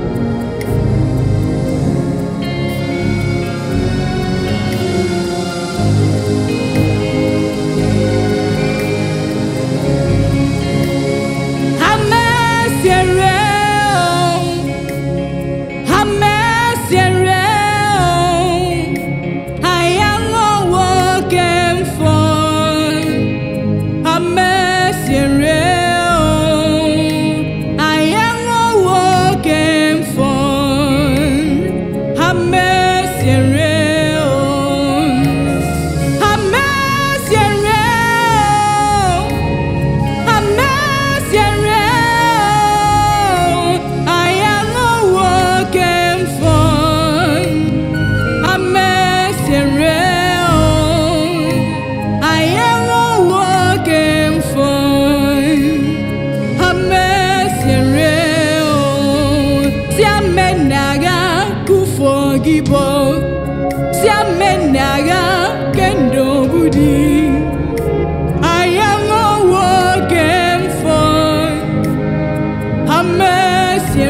Siamenaga kendo budi. I am a working for a mercy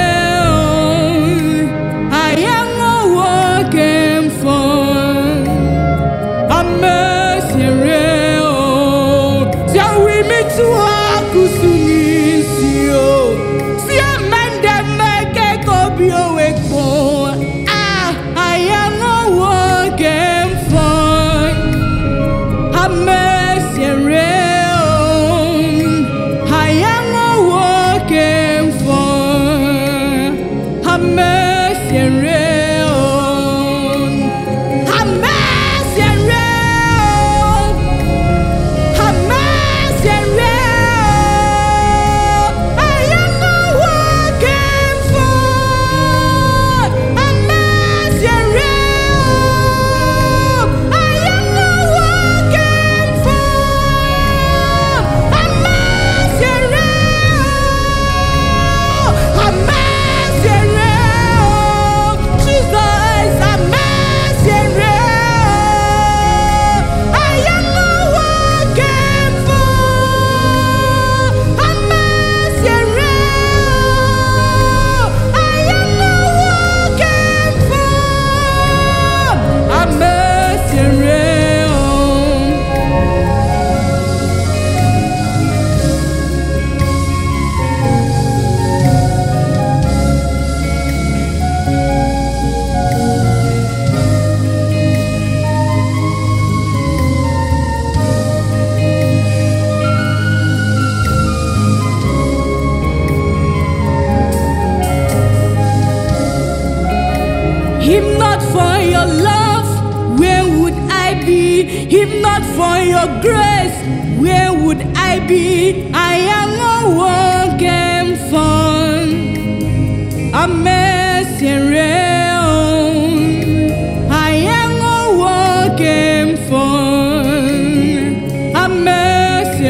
real. I am a working for a mercy real. So we meet to akusuni sio. Siamende meke kobio wekbo. If not for your love, where would I be? If not for your grace, where would I be? I am a working for a mercy real. I am a working for a mercy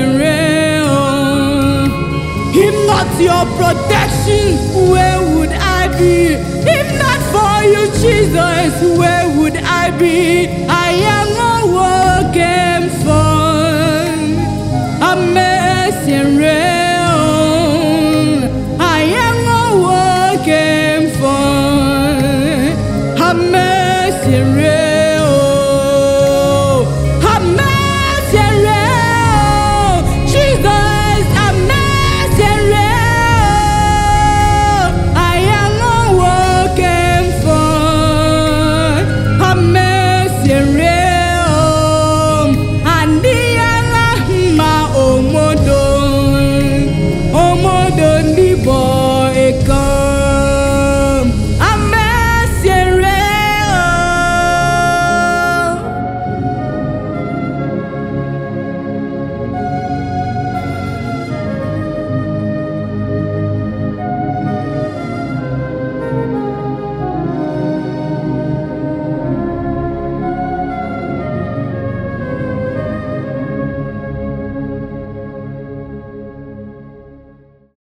real. If not your protection, where would I be? If not for you, Jesus, where would I be? I am a working for a mercy real. I am a working for a mercy real.